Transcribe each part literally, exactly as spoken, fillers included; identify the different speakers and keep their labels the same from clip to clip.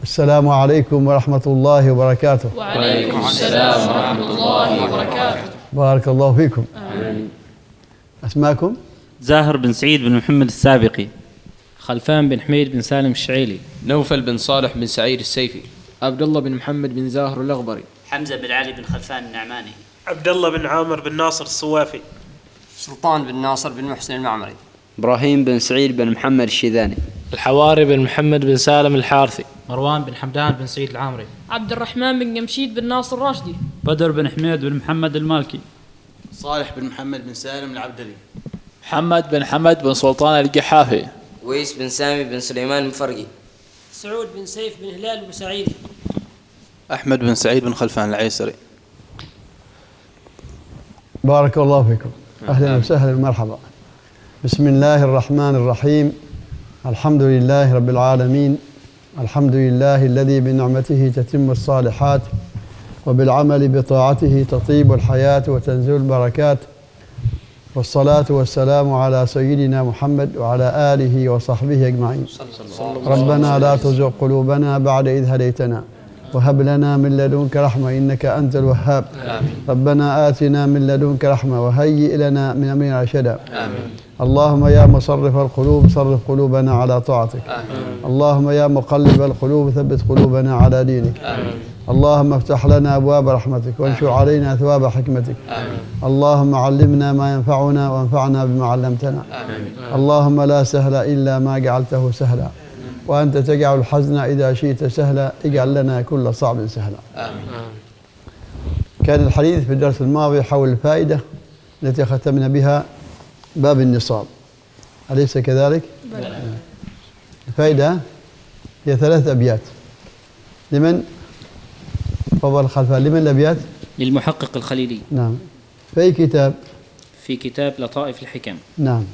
Speaker 1: السلام عليكم ورحمة الله وبركاته.
Speaker 2: وعليكم السلام ورحمة الله وبركاته.
Speaker 1: بارك الله فيكم. آمين. أسماءكم؟
Speaker 3: زاهر بن سعيد بن محمد السابقي.
Speaker 4: خلفان بن حميد بن سالم الشعيلي.
Speaker 5: نوفل بن صالح بن سعيد السيفي.
Speaker 6: عبد الله بن محمد بن زاهر الأغبري.
Speaker 7: حمزة بن علي بن خلفان النعماني.
Speaker 8: عبد الله بن عامر بن ناصر الصوافي.
Speaker 9: سلطان بن ناصر بن محسن المعمري.
Speaker 10: إبراهيم بن سعيد بن محمد الشيذاني.
Speaker 11: الحواري بن محمد بن سالم الحارثي.
Speaker 12: مروان بن حمدان بن سعيد العامري.
Speaker 13: عبد الرحمن بن جمشيد بن ناصر الراشدي.
Speaker 14: بدر بن حميد بن محمد المالكي.
Speaker 15: صالح بن محمد بن سالم العبدلي.
Speaker 16: محمد بن حمد بن سلطان القحافي.
Speaker 17: ويس بن سامي بن سليمان المفرقي.
Speaker 18: سعود بن سيف بن هلال بن سعيدي.
Speaker 19: أحمد بن سعيد بن خلفان العيسري.
Speaker 1: بارك الله فيكم. أهلا وسهلا ومرحبا. بسم الله الرحمن الرحيم. الحمد لله رب العالمين. الحمد لله الذي بنعمته تتم الصالحات وبالعمل بطاعته تطيب الحياة وتنزل البركات، والصلاة والسلام على سيدنا محمد وعلى آله وصحبه أجمعين. ربنا لا تزغ قلوبنا بعد إذ هديتنا وهب لنا من لدنك رحمة إنك أنت الوهاب. ربنا آتنا من لدنك رحمة وهيئ لنا من أمرنا رشدا. اللهم يا مصرف القلوب صرف قلوبنا على طاعتك. اللهم يا مقلب القلوب ثبت قلوبنا على دينك. اللهم افتح لنا أبواب رحمتك وانشر علينا ثواب حكمتك. اللهم علمنا ما ينفعنا وانفعنا بما علمتنا. اللهم لا سهل إلا ما جعلته سهلا، وأنت تجعل الحزن إذا شئت سهلا، اجعل لنا كل صعب سهلا. آمين. كان الحديث في الدرس الماضي حول الفائدة التي ختمنا بها باب النصاب، أليس كذلك؟ بلى. الفائدة هي ثلاث أبيات. لمن؟ فضل خلفان. لمن الأبيات؟
Speaker 4: للمحقق الخليلي.
Speaker 1: نعم. في أي كتاب؟
Speaker 4: في كتاب لطائف الحكم.
Speaker 1: نعم.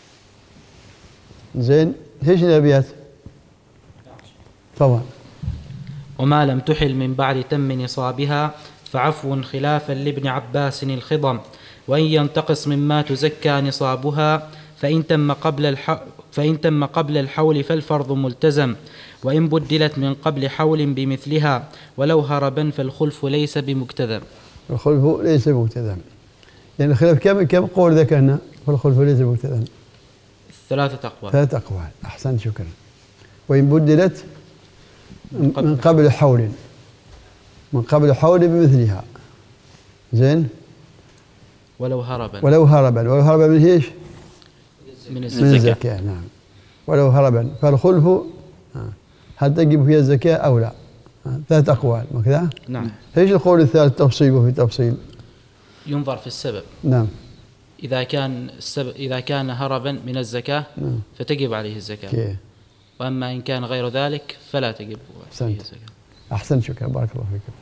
Speaker 1: زين، ايش الأبيات؟ طبعا.
Speaker 12: وما لم تحل من بعد تم نصابها فعفو خلافا لابن عباس الخضم، وإن ينتقص مما تزكى نصابها فإن تم قبل الح... فإن تم قبل الحول فالفرض ملتزم، وإن بدلت من قبل حول بمثلها ولو هربا فالخلف ليس بمكتذب.
Speaker 1: الخلف ليس بمكتذب، يعني الخلاف كم كم قول ذكرنا؟ فالخلف ليس بمكتذب.
Speaker 12: ثلاثة أقوال.
Speaker 1: ثلاثة أقوال. أحسن، شكرا. وإن بدلت من قبل حول من قبل حول بمثلها. زين.
Speaker 12: ولو هربا
Speaker 1: ولو هربا ولو هربا من ايش؟
Speaker 12: من
Speaker 1: الزكاة. من الزكاة. نعم. ولو هربا فالخلف هل تجب فيها الزكاة أو لا؟ ثلاث أقوال وكذا.
Speaker 12: نعم.
Speaker 1: ايش القول الثالث تفصيله في تفصيل؟
Speaker 12: ينظر في السبب.
Speaker 1: نعم.
Speaker 12: إذا كان السبب إذا كان هربا من الزكاة نعم. فتجب عليه الزكاة. كي. وأما إن كان غير ذلك فلا تجب عليه الزكاة.
Speaker 1: أحسن، شكرا، بارك الله فيكم.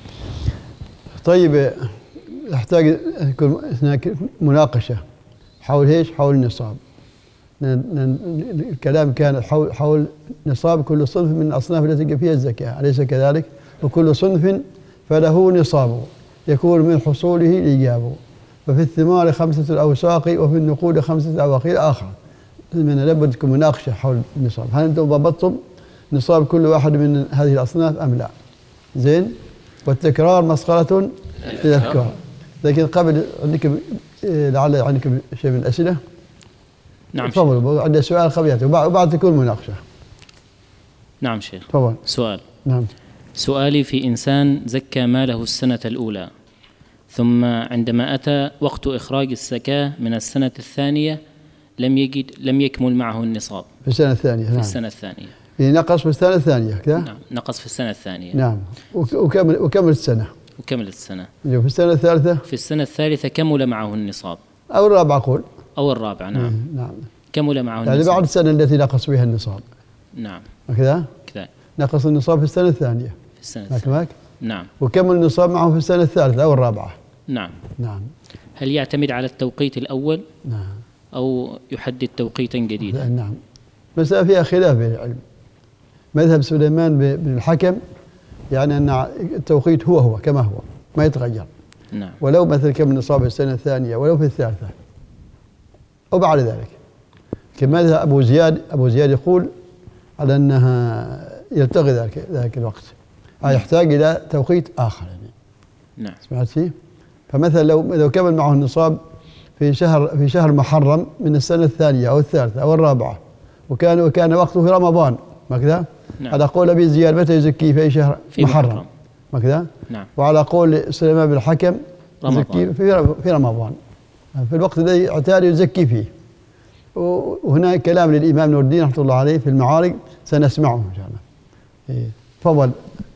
Speaker 1: طيب، يحتاج يكون هناك مناقشة حول ايش؟ حول النصاب. الكلام كان حول حول نصاب كل صنف من الأصناف التي تجب فيها الزكاة، أليس كذلك؟ وكل صنف فله نصابه يكون من حصوله الإيجاب، وفي الثمار خمسة الأوساق وفي النقود خمسة أواقي الآخر. من لابد تكون مناقشة حول النصاب. هل أنتم ضبطتم نصاب كل واحد من هذه الأصناف أم لا؟ زين. والتكرار مسخرة للأفكار. لكن قبل عندك لعل عندك شيء من الأسئلة.
Speaker 4: نعم.
Speaker 1: تفضل، عندي سؤال خبيث وبعد تكون مناقشة.
Speaker 4: نعم شيخ.
Speaker 1: تفضل.
Speaker 4: سؤال.
Speaker 1: نعم.
Speaker 4: سؤالي في إنسان زكى ماله السنة الأولى، ثم عندما أتى وقت إخراج الزكاة من السنة الثانية لم يجد لم يكمل معه النصاب.
Speaker 1: في السنة الثانية.
Speaker 4: في
Speaker 1: نعم.
Speaker 4: السنة الثانية.
Speaker 1: يعني نقص في السنة الثانية كذا؟
Speaker 4: نعم، نقص في السنة الثانية.
Speaker 1: نعم. وكمل وكمل السنة.
Speaker 4: وكمل السنة.
Speaker 1: في السنة الثالثة؟
Speaker 4: في السنة الثالثة كمل معه النصاب.
Speaker 1: أو الرابعة أقول.
Speaker 4: أو الرابعة. نعم.
Speaker 1: نعم.
Speaker 4: كمل معه
Speaker 1: يعني
Speaker 4: النصاب.
Speaker 1: بعد السنة التي نقص فيها النصاب.
Speaker 4: نعم.
Speaker 1: وكذا؟
Speaker 4: كذا.
Speaker 1: نقص النصاب في السنة الثانية.
Speaker 4: في السنة الثانية. نعم.
Speaker 1: وكمل النصاب معه في السنة الثالثة أو الرابعة.
Speaker 4: نعم.
Speaker 1: نعم.
Speaker 4: هل يعتمد على التوقيت الأول؟
Speaker 1: نعم.
Speaker 4: أو يحدد توقيتا جديدا؟
Speaker 1: نعم. مسألة فيها خلاف بين العلم. مذهب سليمان بن الحكم يعني أن التوقيت هو هو كما هو ما يتغير.
Speaker 4: نعم.
Speaker 1: ولو مثل كمل نصاب السنة الثانية ولو في الثالثة أو بعد ذلك. كما مذهب أبو زياد أبو زياد يقول على أنها يلتغي ذاك ذاك الوقت، يحتاج إلى توقيت آخر يعني.
Speaker 4: نعم.
Speaker 1: سمعت فيه؟ فمثلا لو لو كمل معه النصاب في شهر في شهر محرم من السنة الثانية أو الثالثة أو الرابعة، وكان وكان وقته في رمضان، ما كذا؟
Speaker 4: نعم.
Speaker 1: على قول أبي زياد متى يزكي في أي شهر؟
Speaker 4: في
Speaker 1: محرم،
Speaker 4: محرم.
Speaker 1: ما كذا؟
Speaker 4: نعم.
Speaker 1: وعلى قول سليمان بن الحكم يزكي في في رمضان، في الوقت الذي اعتاد يزكي فيه. وهنا كلام للإمام نور الدين رحمه الله عليه في المعارج سنسمعه إن شاء الله. تفضل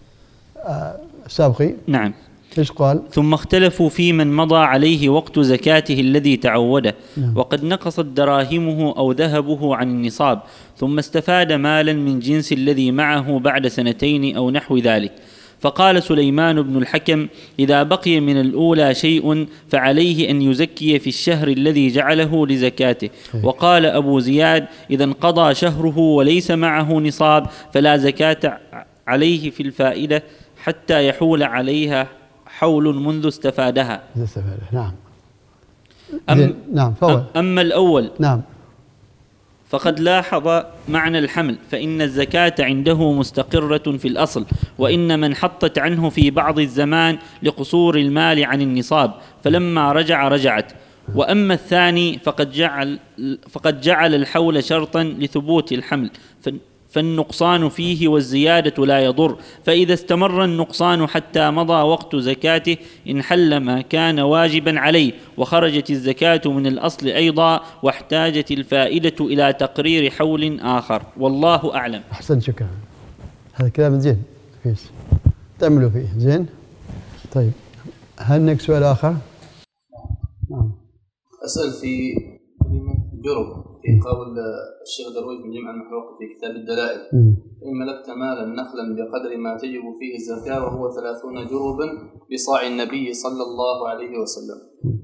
Speaker 1: السابقي.
Speaker 3: نعم.
Speaker 1: ايش قال؟
Speaker 3: ثم اختلفوا في من مضى عليه وقت زكاته الذي تعوده،
Speaker 1: نعم.
Speaker 3: وقد نقصت دراهمه أو ذهبه عن النصاب، ثم استفاد مالا من جنس الذي معه بعد سنتين أو نحو ذلك. فقال سليمان بن الحكم: إذا بقي من الأولى شيء فعليه أن يزكي في الشهر الذي جعله لزكاته. وقال أبو زياد: إذا انقضى شهره وليس معه نصاب فلا زكاة عليه في الفائدة حتى يحول عليها حول منذ استفادها.
Speaker 1: نعم.
Speaker 3: أم
Speaker 1: نعم. فضل.
Speaker 3: أما الأول
Speaker 1: نعم.
Speaker 3: فقد لاحظ معنى الحمل، فإن الزكاة عنده مستقرة في الأصل، وإن من حطت عنه في بعض الزمان لقصور المال عن النصاب، فلما رجع رجعت. وأما الثاني فقد جعل, فقد جعل الحول شرطا لثبوت الحمل، فالنقصان فيه والزيادة لا يضر، فإذا استمر النقصان حتى مضى وقت زكاته انحل ما كان واجبا عليه، وخرجت الزكاة من الأصل أيضا، واحتاجت الفائدة إلى تقرير حول آخر، والله أعلم.
Speaker 1: أحسن، شكرا. هذا كلام زين كويس تعملوا فيه زين. طيب هل لك سؤال آخر؟
Speaker 19: نعم. أسأل في كلمة جرب في قول الشيخ درويش من جمع المحروق في كتاب الدلائل: إن ملكت مالا نخلا بقدر ما تجب فيه الزكاة وهو ثلاثون جربا بصاع النبي صلى الله عليه وسلم.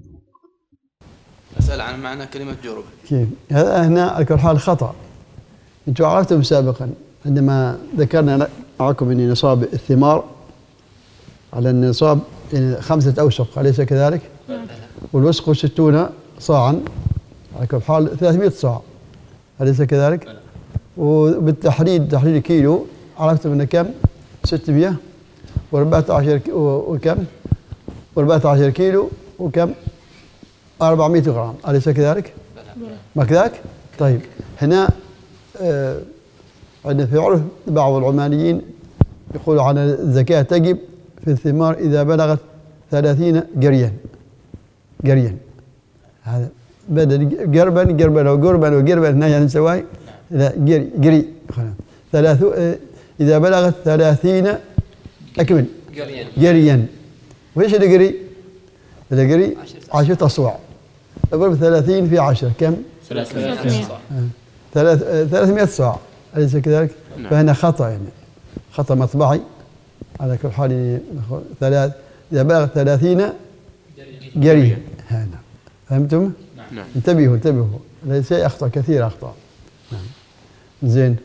Speaker 19: أسأل عن معنى كلمة جرب.
Speaker 1: كيف؟ هذا هنا على كل حال خطأ. أنتم عرفتم سابقا عندما ذكرنا معكم أن نصاب الثمار على النصاب خمسة أوسق، أليس كذلك؟ والوسق ستون صاعا، على كل حال ثلاثمائة صاع، أليس كذلك؟ وبالتحديد تحديد كيلو عرفتم أنه كم؟ ستمائة وأربعة عشر وكم؟ وأربعة عشر كيلو وكم؟ أربعمائة غرام، أليس كذلك؟ ما كذلك؟ طيب هنا آه عندنا في عرف بعض العمانيين يقولوا عن الزكاة تجب في الثمار إذا بلغت ثلاثين قريا. قريا هذا بدل قربا قربا وقربا وقربا هنا نسوي لا قري قري ثلاث إذا بلغت ثلاثين أكمل قريا. وإيش القري؟ القري عشرة أصواع، اضرب ثلاثين في عشرة كم؟
Speaker 4: ثلاثمائة صاع.
Speaker 1: ثلاث ثلاثمائة صاع، أليس كذلك؟ نعم. فهنا خطأ يعني خطأ مطبعي على كل حال. ثلاث إذا بلغت ثلاثين قريا هذا، فهمتم؟
Speaker 5: نعم.
Speaker 1: انتبهوا انتبهوا، ليس أخطأ كثير أخطاء. نعم. زين.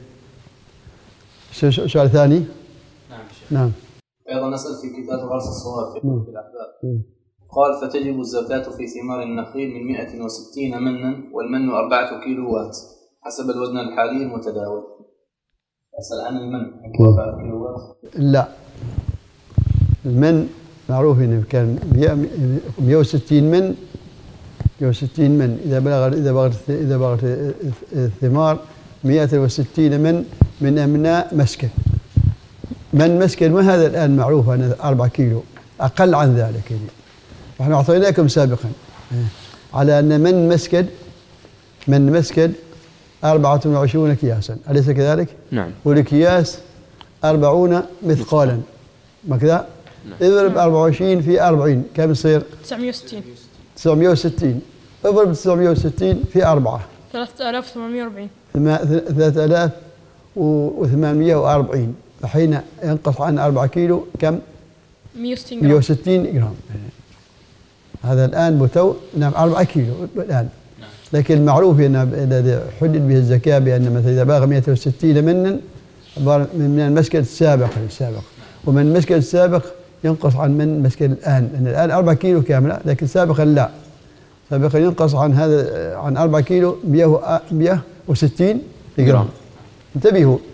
Speaker 1: سؤال ثاني؟
Speaker 19: نعم.
Speaker 1: نعم.
Speaker 19: أيضا نسأل في كتاب غرس الصواب في قلب الأحباب. قال: فتجب الزكاة في ثمار النخيل من مئة وستين منا، والمن أربعة كيلوات حسب الوزن الحالي المتداول. أسأل عن المن أربعة كيلوات؟
Speaker 1: لا، المن معروف إنه كان مئة وستين من مئة وستين من إذا بلغ إذا بلغت إذا بلغت الثمار مئة وستين من من أمناء مسكن. من مسكن ما هذا الآن معروف أنه أربعة كيلو، أقل عن ذلك يعني. نحن أعطيناكم سابقا على أن من مسكن من مسكن أربعة وعشرين كياسا، أليس كذلك؟
Speaker 5: نعم.
Speaker 1: والكياس أربعون مثقالا، ما كذا؟ نعم. اضرب أربعة وعشرين في أربعين كم يصير؟
Speaker 13: تسعمائة وستين.
Speaker 1: تسعمائة وستين اضرب تسعمائة وستين في أربعة
Speaker 13: ثلاثة آلاف وثمانمائة وأربعين.
Speaker 1: ثلاثة آلاف وثمانمائة وأربعين. فحين ينقص عن أربعة كيلو كم؟
Speaker 13: مئة وستين جرام.
Speaker 1: مئة وستين جرام. هذا الآن بتو نعم أربعة كيلو الآن. لكن المعروف أن الذي حدد به الزكاة بأن مثلا إذا بلغ مئة وستين منا من المسكن السابق السابق ومن المسكن السابق ينقص عن من المسكن الآن، لأن الآن أربعة كيلو كاملة، لكن سابقا لا، سابقا ينقص عن هذا عن أربعة كيلو مئة وستين جرام. انتبهوا،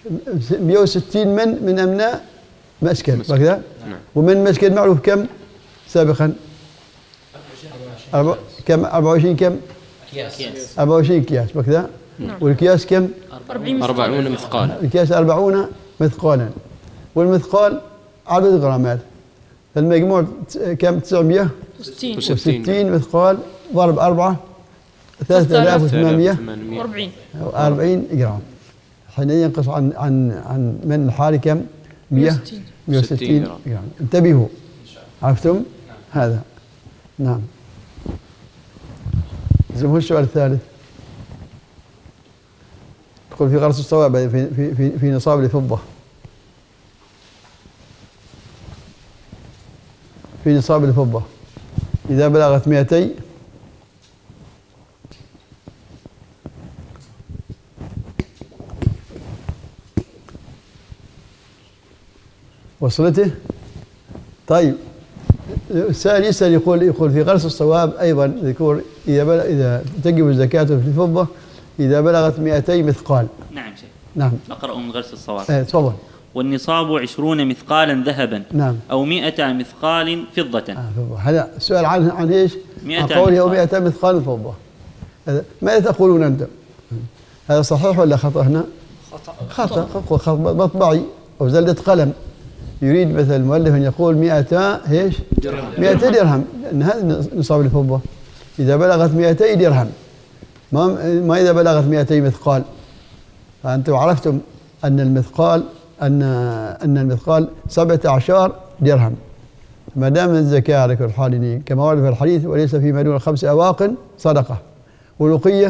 Speaker 1: مئة وستين من من أمناء مسكن كذا. ومن مسكن معروف كم سابقا؟ أربعة كم أربعة وعشرين كم؟
Speaker 4: أكياس
Speaker 1: أربعة وعشرين أكياس كذا. والأكياس كم؟
Speaker 5: أربعون مثقالا.
Speaker 1: الأكياس أربعون مثقالا. والمثقال عدد غرامات. المجموع كم؟ تسعمئة وستين مثقال ضرب أربعة ثلاثة آلاف وثمانمئة وأربعين جرام. حين ينقص عن عن عن من الحالي كم؟ مئة وستين جرام. انتبهوا، عرفتم هذا؟ نعم. زمه السؤال الثالث. تقول في غرس الصواب في في في, في نصاب الفضة. في نصاب الفضة إذا بلغت مئتي وصلته. طيب السائل يسأل يقول يقول في غرس الصواب أيضا ذكور إذا بلغ إذا تجب الزكاة في الفضة إذا بلغت مئتي مثقال.
Speaker 3: نعم شيخ.
Speaker 1: نعم.
Speaker 3: أقرأ من غرس الصواب.
Speaker 1: ايه تفضل.
Speaker 3: والنصاب عشرون مثقالا ذهبا.
Speaker 1: نعم.
Speaker 3: أو مئة مثقال فضة.
Speaker 1: آه فضة. هذا السؤال عن عن ايش؟ عن قوله أو مئة مثقال فضة. هذا ماذا تقولون أنتم؟ هذا صحيح ولا خطأ هنا؟ خطأ. خطأ خطأ مطبعي أو زلة قلم. يريد مثل المؤلف أن يقول مئتا ايش؟ مئتي درهم، لأن هذا نصاب الفضة. إذا بلغت مئتي درهم، ما ما إذا بلغت مئتي مثقال. فأنتم عرفتم أن المثقال أن أن المثقال سبعة عشر درهم. ما دام الزكاة على كل حال كما ورد في الحديث وليس فيما دون خمس أواق صدقة. والوقية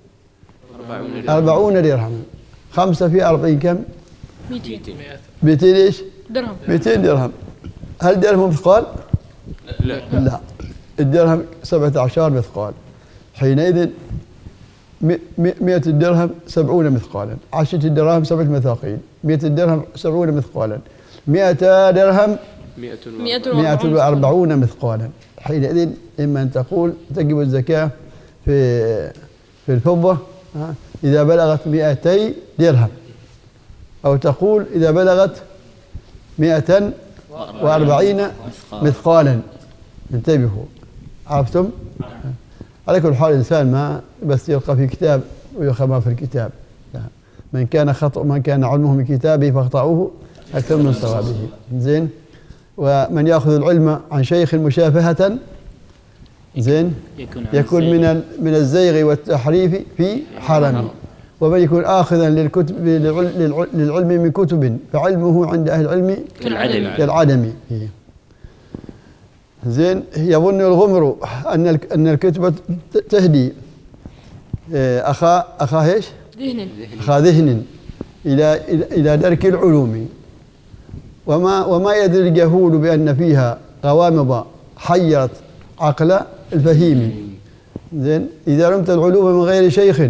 Speaker 1: أربعون درهم. خمسة في أربعين كم؟
Speaker 13: مئتين.
Speaker 1: مئتين إيش؟
Speaker 13: درهم.
Speaker 1: مئتين درهم. هل درهم مثقال؟
Speaker 5: لا.
Speaker 1: لا. الدرهم سبعة عشر مثقال. حينئذ مئة الدرهم سبعون مثقالا. عشرة الدراهم سبعة مثاقيل. مئة الدرهم سبعون مثقالا. مئة درهم مئة وأربعون مثقالا. حينئذ إما أن تقول تجب الزكاة في في الفضة إذا بلغت مئتي درهم، أو تقول إذا بلغت مئة وأربعين مثقالا. انتبهوا، عرفتم؟ على كل حال الإنسان ما بس يلقى في كتاب ويخبى ما في الكتاب. لا. من كان خطأ من كان علمه من كتابه فاخطأوه أكثر من صوابه. زين. ومن يأخذ العلم عن شيخ مشافهة زين يكون من من الزيغ والتحريف في حرم. ومن يكون آخذا للكتب للعلم من كتب فعلمه عند أهل العلم
Speaker 3: كالعدم.
Speaker 1: كالعدم. زين. يظن الغمر أن أن الكتبة تهدي أخا أخا إيش؟
Speaker 13: ذهن.
Speaker 1: أخا ذهن إلى إلى درك العلوم. وما وما يدري الجهول بأن فيها غوامض حيرت عقل الفهيم. زين. إذا رمت العلوم من غير شيخ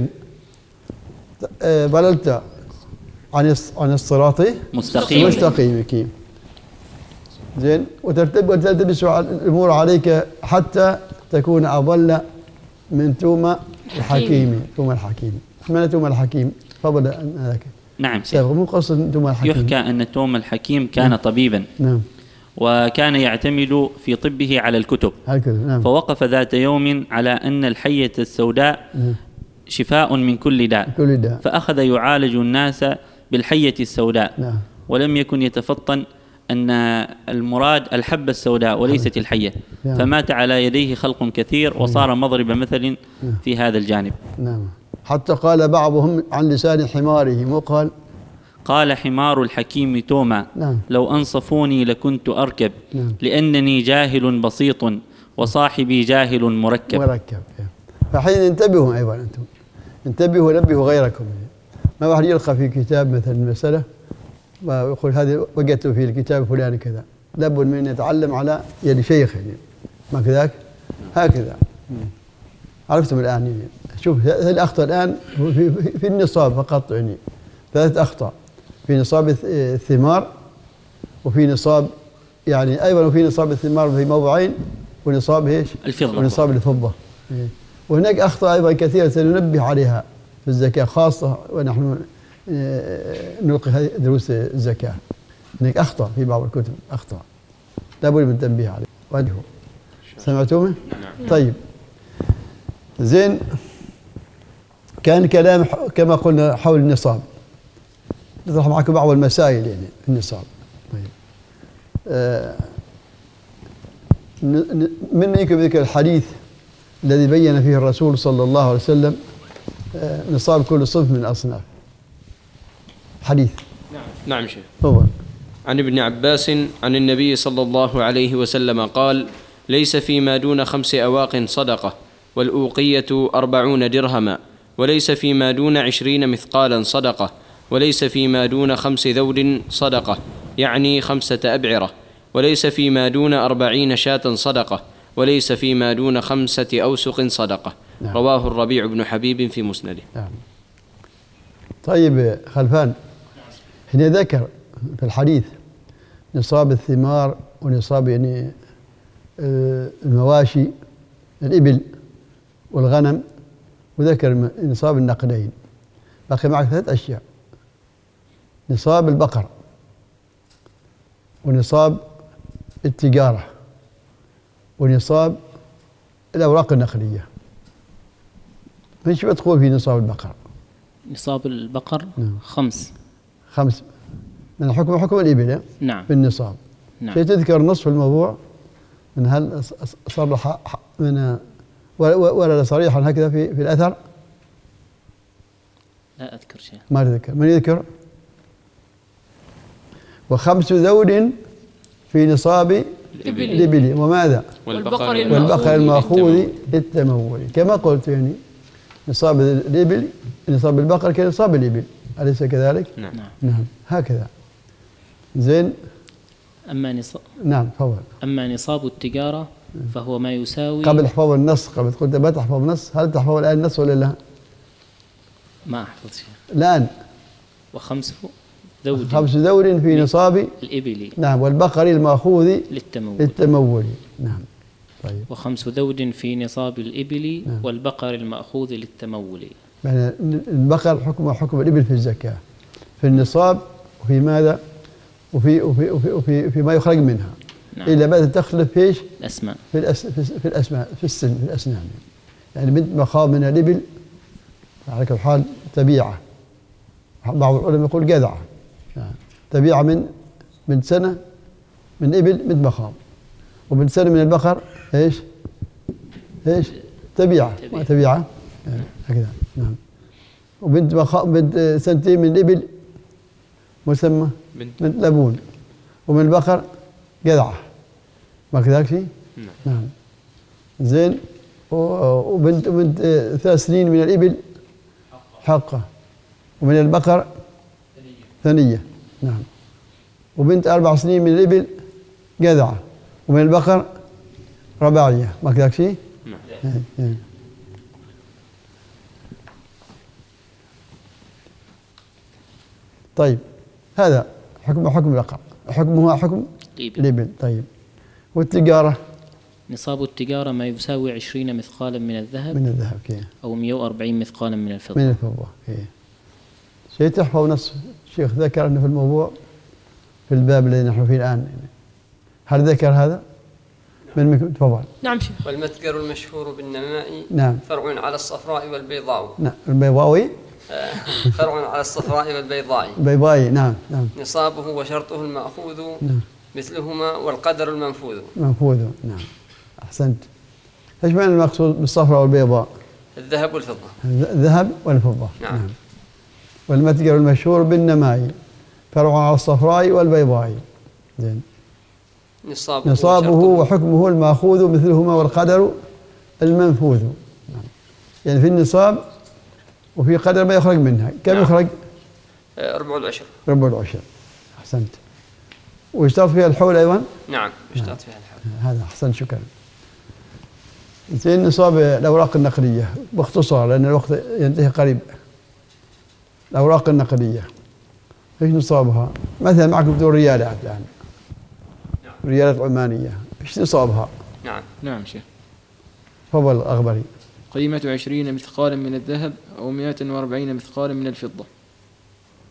Speaker 1: ضللت عن عن الصراط
Speaker 3: مستقيم.
Speaker 1: مستقيم. كيف؟ زين. وترتب وتلتبس الأمور عليك حتى تكون أضل من توم الحكيم. توم الحكيم. من توم الحكيم؟ فضل هذاك.
Speaker 3: نعم.
Speaker 1: مو قصد توم الحكيم.
Speaker 3: يحكى أن توم الحكيم كان طبيبا.
Speaker 1: نعم.
Speaker 3: وكان يعتمد في طبه على الكتب.
Speaker 1: نعم.
Speaker 3: فوقف ذات يوم على أن الحية السوداء
Speaker 1: نعم.
Speaker 3: شفاء من كل داء.
Speaker 1: كل داء.
Speaker 3: فأخذ يعالج الناس بالحية السوداء.
Speaker 1: نعم.
Speaker 3: ولم يكن يتفطن أن المراد الحبة السوداء وليست الحية.
Speaker 1: نعم.
Speaker 3: فمات على يديه خلق كثير وصار مضرب مثل في هذا الجانب.
Speaker 1: نعم. حتى قال بعضهم عن لسان حماره مو قال
Speaker 3: قال حمار الحكيم توما
Speaker 1: نعم.
Speaker 3: لو أنصفوني لكنت أركب
Speaker 1: نعم.
Speaker 3: لأنني جاهل بسيط وصاحبي جاهل مركب.
Speaker 1: مركب. فحين انتبهوا أيضا أنتم انتبهوا نبهوا غيركم. ما واحد يلقى في كتاب مثلا المسألة ويقول هذه وجدت في الكتاب فلان كذا. لابد من يتعلم على يد شيخ يعني. ما كذاك هكذا. عرفتم الآن يعني. شوف الأخطاء الآن في, في النصاب فقط يعني ثلاثة أخطاء في نصاب الثمار وفي نصاب يعني أيضا وفي نصاب الثمار في موضعين ونصاب ايش؟
Speaker 3: الفضة.
Speaker 1: ونصاب الفضة. وهناك أخطاء أيضا كثيرة سننبه عليها في الزكاة خاصة ونحن نلقي هذه دروس الزكاة. هناك أخطأ في بعض الكتب، أخطأ لابد من التنبيه عليه. وجهه سمعتوه؟ طيب زين. كان كلام كما قلنا حول النصاب، نطرح معكم بعض المسائل يعني النصاب. طيب آه من يمكن ذكر الحديث الذي بين فيه الرسول صلى الله عليه وسلم آه نصاب كل صنف من الأصناف. حديث.
Speaker 5: نعم نعم شيخ.
Speaker 1: طبعا.
Speaker 5: عن ابن عباس عن النبي صلى الله عليه وسلم قال: ليس فيما دون خمس أواق صدقة، والأوقية أربعون درهما، وليس فيما دون عشرين مثقالا صدقة، وليس فيما دون خمس ذود صدقة، يعني خمسة أبعرة، وليس فيما دون أربعين شاة صدقة، وليس فيما دون خمسة أوسق صدقة. نعم. رواه الربيع بن حبيب في مسنده.
Speaker 1: نعم. طيب خلفان، هنا ذكر في الحديث نصاب الثمار ونصاب يعني المواشي الإبل والغنم، وذكر نصاب النقدين. باقي معك ثلاث أشياء: نصاب البقر، ونصاب التجارة، ونصاب الأوراق النقدية. ايش بتقول في نصاب البقر؟
Speaker 4: نصاب البقر نعم. خمس
Speaker 1: خمس من حكم حكم الإبل
Speaker 4: نعم
Speaker 1: في النصاب.
Speaker 4: نعم.
Speaker 1: شيء تذكر نصف الموضوع من هل صرح من ولا صريحا هكذا في في الأثر؟
Speaker 4: لا أذكر شيء.
Speaker 1: ما أذكر. من يذكر؟ وخمس ذود في نصاب الإبل وماذا؟
Speaker 5: والبقر
Speaker 1: والبقر المأخوذ للتمول. كما قلت يعني نصاب الإبل نصاب البقر كنصاب الإبل، أليس كذلك؟
Speaker 5: نعم.
Speaker 1: نعم هكذا. زين.
Speaker 4: أما نصاب
Speaker 1: نعم تفضل.
Speaker 4: أما نصاب التجارة فهو ما يساوي.
Speaker 1: قبل حفظ النص، قبل قلت ما تحفظ النص، هل تحفظ الآن النص ولا لا؟
Speaker 4: ما أحفظ شيء
Speaker 1: الآن.
Speaker 4: وخمس ذود
Speaker 1: خمس ذود في نصاب
Speaker 4: الإبل
Speaker 1: نعم والبقر المأخوذ
Speaker 4: للتمول
Speaker 1: للتمول. نعم. طيب.
Speaker 4: وخمس ذود في نصاب الإبل نعم. والبقر المأخوذ للتمول.
Speaker 1: يعني البقر حكم حكم الإبل في الزكاة، في النصاب وفي ماذا؟ وفي وفي وفي, وفي, وفي ما يخرج منها. نعم. إلا بدأت تختلف فيش؟
Speaker 4: الأسماء.
Speaker 1: في الأس في الأسماء في السن في الأسنان. يعني بنت مخاض من الإبل على كل حال تبيعة، بعض العلماء يقول جذعة، يعني تبيعة من من سنة من إبل بنت مخاض، ومن سنة من البقر إيش؟ إيش؟ تبيعة ما تبيعة يعني هكذا. نعم. وبنت مخاض بنت سنتين من الإبل مسمى بنت لبون، ومن البقر جذعة، ما كذلك شيء؟
Speaker 5: نعم.
Speaker 1: نعم. زين. وبنت بنت ثلاث سنين من الإبل حقة، ومن البقر ثنية. نعم. وبنت أربع سنين من الإبل جذعة، ومن البقر رباعية، ما كذلك شيء؟
Speaker 5: نعم.
Speaker 1: طيب هذا حكم حكم البقر، حكمه حكم الإبل. طيب والتجارة؟
Speaker 4: نصاب التجارة ما يساوي عشرين مثقالا من الذهب
Speaker 1: من الذهب كي.
Speaker 4: أو مئة وأربعين مثقالا من الفضة
Speaker 1: من الفضة كي. شيء تحفظ نص الشيخ ذكر أنه في الموضوع في الباب الذي نحن فيه الآن، هل ذكر هذا؟ من منكم تفضل.
Speaker 13: نعم شيخ.
Speaker 9: والمتجر المشهور بالنماء
Speaker 1: نعم.
Speaker 9: فرع على الصفراء والبيضاء.
Speaker 1: نعم. البيضاوي
Speaker 9: فرع على الصفراء والبيضاء.
Speaker 1: بيضاء. نعم نعم.
Speaker 9: نصابه وشرطه المأخوذ
Speaker 1: نعم.
Speaker 9: مثلهما والقدر المنفوذ.
Speaker 1: منفوذ. نعم أحسنت. ايش معنى المقصود بالصفراء والبيضاء؟
Speaker 9: الذهب والفضة.
Speaker 1: الذهب والفضة.
Speaker 9: نعم.
Speaker 1: نعم. والمتجر المشهور بالنماء فرع على الصفراء والبيضاء. زين.
Speaker 9: نصابه,
Speaker 1: نصابه وحكمه المأخوذ مثلهما والقدر المنفوذ. نعم. يعني في النصاب وفي قدر ما يخرج منها. كم نعم. يخرج؟
Speaker 9: ربع العشر.
Speaker 1: ربع العشر. أحسنت. ويشترط فيها الحول أيضا؟
Speaker 9: نعم يشترط فيها الحول.
Speaker 1: هذا أحسن شكرا. زين. نصاب الأوراق النقدية باختصار لأن الوقت ينتهي قريب. الأوراق النقدية ايش نصابها؟ مثلا معكم بدون ريالات الآن. نعم. ريالات عمانية ايش نصابها؟
Speaker 6: نعم نعم شيخ.
Speaker 1: تفضل أخبري.
Speaker 6: قيمة عشرين مثقالا من الذهب أو مئة وأربعين مثقالا من الفضة.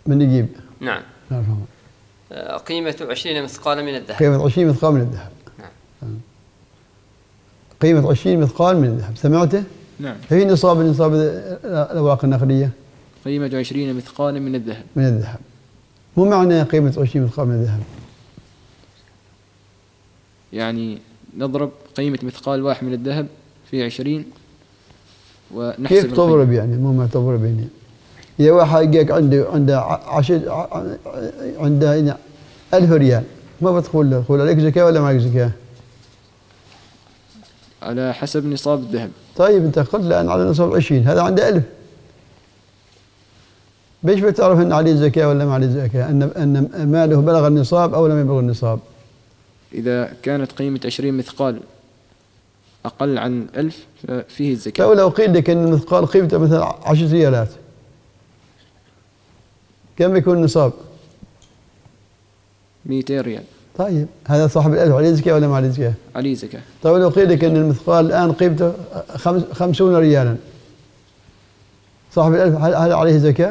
Speaker 1: من يجيب؟
Speaker 9: نعم.
Speaker 1: نعم.
Speaker 9: قيمة عشرين مثقالا من الذهب.
Speaker 1: قيمة عشرين مثقال من الذهب.
Speaker 9: نعم.
Speaker 1: قيمة عشرين مثقال من الذهب، سمعته؟
Speaker 6: نعم.
Speaker 1: هي نصاب النصاب الأوراق النقدية؟
Speaker 6: قيمة عشرين مثقالا من الذهب.
Speaker 1: من الذهب. مو معنى قيمة عشرين مثقال من الذهب.
Speaker 6: يعني نضرب قيمة مثقال واحد من الذهب في عشرين ونحسب
Speaker 1: كيف تضرب يعني؟ مو ما تضرب يعني. إذا واحد جاك عنده عنده عشر عنده ألف ريال ما بتقول له تقول عليك زكاة ولا ما عليك زكاة؟
Speaker 6: على حسب نصاب الذهب.
Speaker 1: طيب أنت قلت الآن على نصاب عشرين، هذا عنده ألف. بيش بتعرف أن عليه زكاة ولا ما عليه زكاة؟ أن أن ماله بلغ النصاب أو لم يبلغ النصاب؟
Speaker 6: إذا كانت قيمة عشرين مثقال أقل عن ألف ففيه الزكاة.
Speaker 1: فلو قيل لك أن المثقال قيمته مثلا عشر ريالات كم يكون النصاب؟
Speaker 6: مئتين ريال.
Speaker 1: طيب هذا صاحب الألف عليه زكاة ولا ما عليه زكاة؟
Speaker 6: عليه زكاة.
Speaker 1: طيب لو قيل لك أن المثقال الآن قيمته خمس خمسون ريالا صاحب الألف هل عليه زكاة؟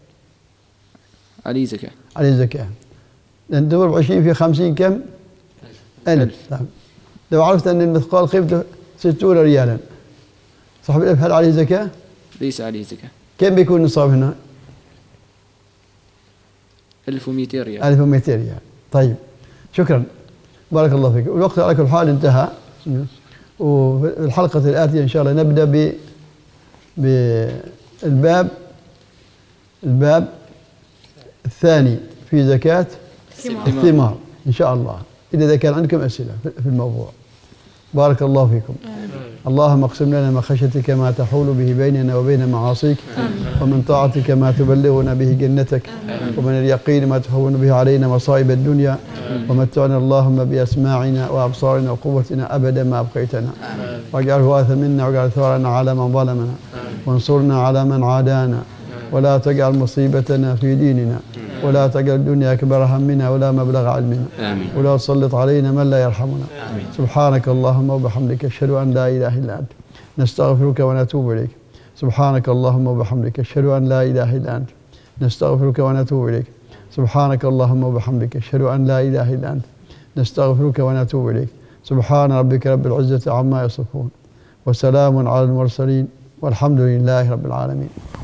Speaker 6: عليه زكاة.
Speaker 1: عليه زكاة. لأن تضرب عشرين في خمسين كم؟ ألف. طيب. لو عرفت أن المثقال قيمته ستون ريالا صاحب الألف هل عليه زكاة؟
Speaker 6: ليس عليه زكاة.
Speaker 1: كم بيكون النصاب هنا؟
Speaker 6: ألف ومئتين ريال.
Speaker 1: ألف ومئتين ريال. طيب شكرا بارك الله فيك. الوقت على كل حال انتهى، وفي الحلقة الآتية إن شاء الله نبدأ ب بالباب الباب الثاني في زكاة الثمار إن شاء الله، إذا كان عندكم أسئلة في الموضوع. بارك الله فيكم. آمين. اللهم اقسم لنا من خشيتك ما تحول به بيننا وبين معاصيك، ومن طاعتك ما تبلغنا به جنتك، ومن اليقين ما تهون به علينا مصائب الدنيا، ومتعنا اللهم بأسماعنا وأبصارنا وقوتنا أبدا ما أبقيتنا، واجعله وارث منا، واجعل ثارنا على من ظلمنا، وانصرنا على من عادانا، ولا تجعل مصيبتنا في ديننا، ولا تجعل الدنيا أكبر همنا ولا مبلغ علمنا، آمين. ولا تسلط علينا من لا يرحمنا، آمين. سبحانك اللهم وبحمدك أشهد أن لا إله إلا أنت نستغفرك ونتوب إليك. سبحانك اللهم وبحمدك أشهد أن لا إله إلا أنت نستغفرك ونتوب إليك. سبحانك اللهم وبحمدك أشهد أن لا إله إلا أنت نستغفرك ونتوب إليك. سبحان ربك رب العزة عما يصفون، وسلام على المرسلين، والحمد لله رب العالمين.